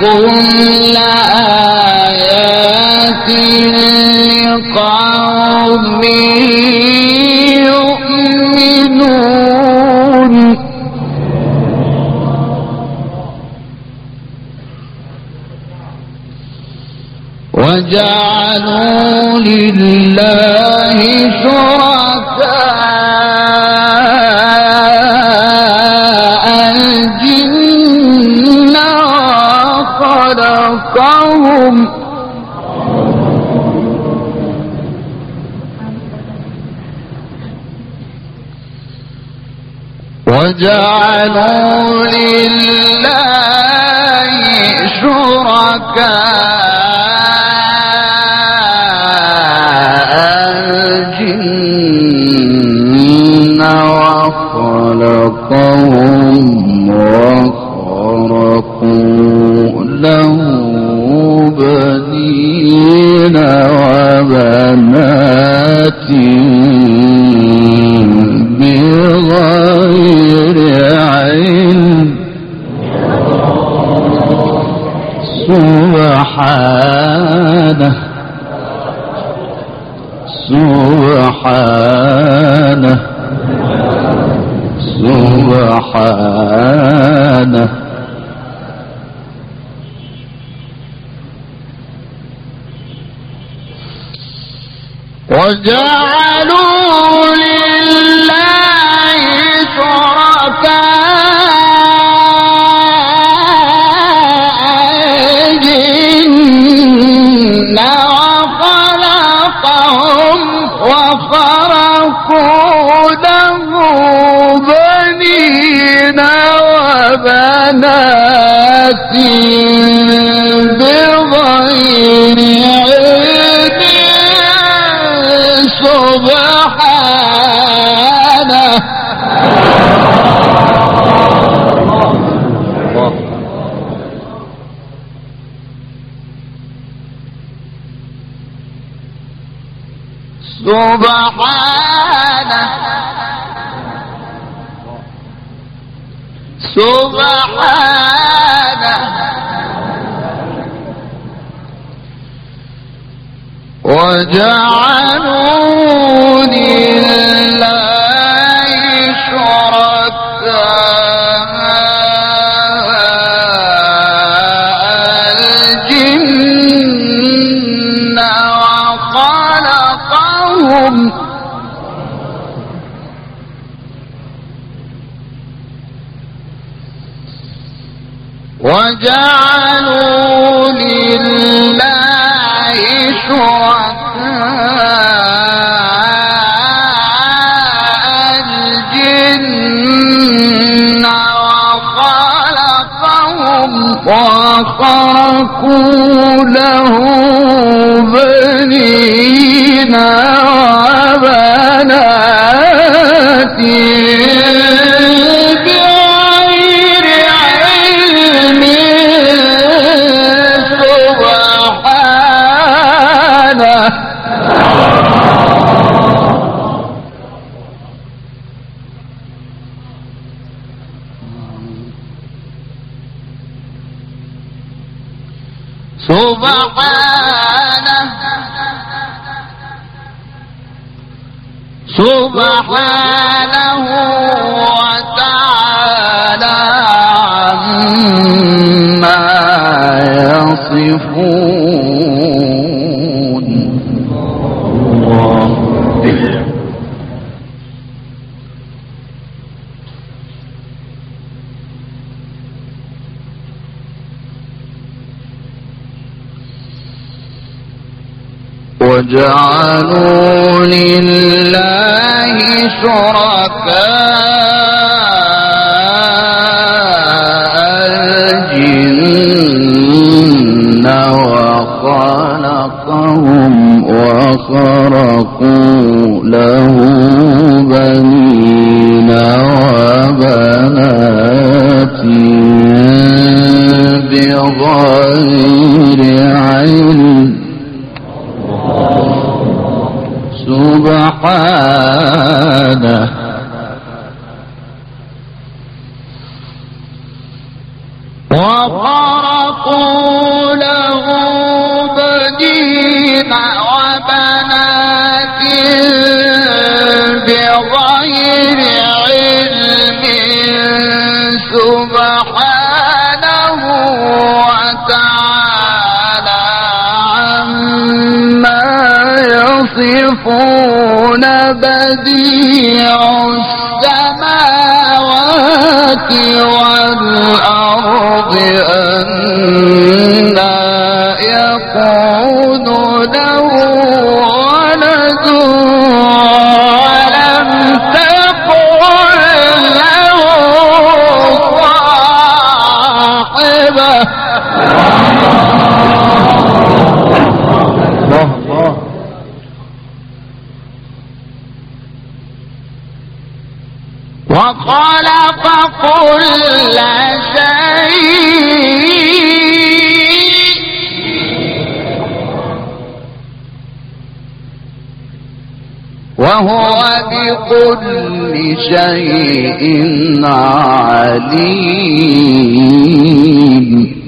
كل آيات لقوم يؤمنون وجعلوا لله شركاء الجن وخلقهم وجعلوا لله شركاء الجن وخلقهم وخرقوا له بنين وبنات بغير علم سبحانه سبحانه سبحانه وجعلوا لله شركاء الجن وخلقهم وخرقوا له بنين وبنات بغير علم سبحانه سبحانه سبحانه وجعلوا لله شركاء الجن وخلقهم وجعلوا لله شركاء الجن وخلقهم وخرقوا له بنين وبنات بغير علم سبحانه سبحانه سبحانه وتعالى عما يصفون وجعلوا لله شركاء الجن وخلقهم وخرقوا له بنين وبنات بغير علم سبحانه وخرقوا خلقوا له بنين وبنات بغير علم سبحانه وتعالى عما يصفون بديع السماوات والأرض أنى يكون له ولد ولم تكن له صاحبة. وخلق كل شيء وهو بكل شيء عليم.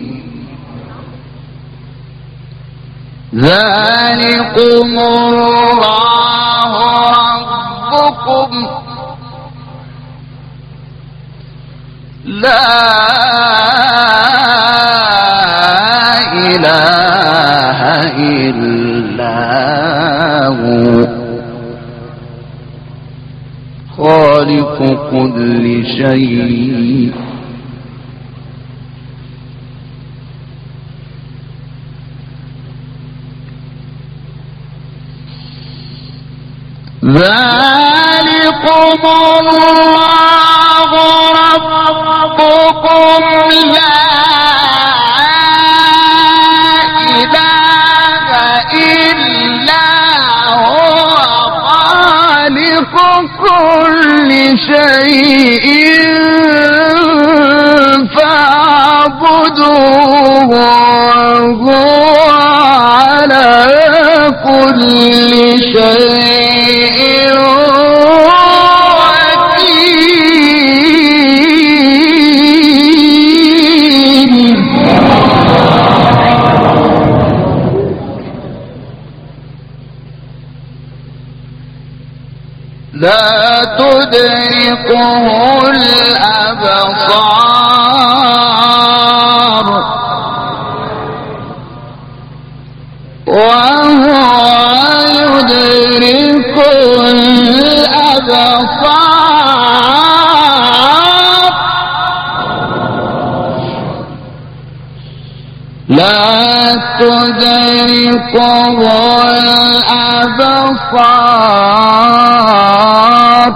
ذلكم الله ربكم لا إله إلا هو خالق كل شيء. ذلكم الله ربكم لا إله إلا هو خالق كل شيء فاعبدوه وهو على كل شيء وكيل. لا تدركه الأبصار وهو يدرك الأبصار. لا تدركه الأبصار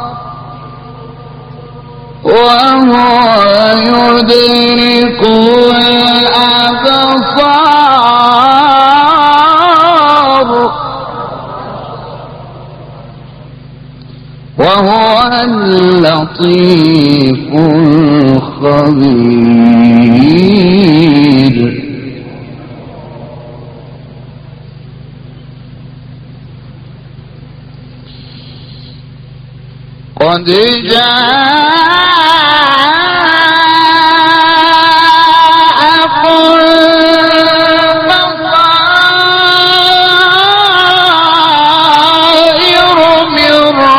وهو يدرك الأبصار وهو اللطيف الخبير. قد جاءكم بصائر من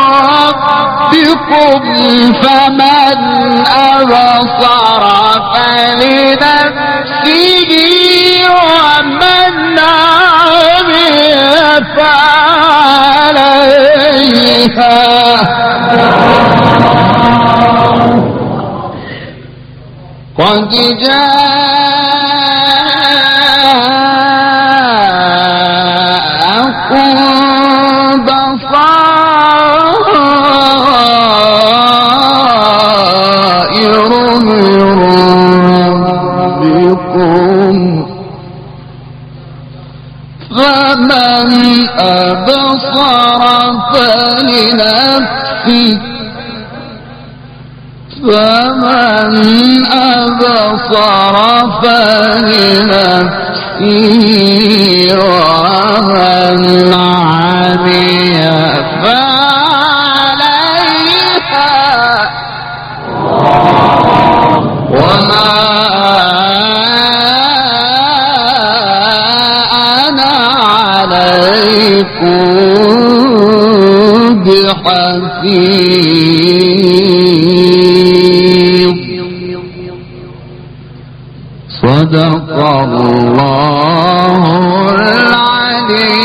ربكم فمن أبصر فلنفسه ومن عمل فعليها. قد جاءكم بصائر من ربكم فمن أبصر فلنفسه فمن أبصر فلنفسه ومن عمي فعليها وما عليكم بحفيظ. صدق الله العلي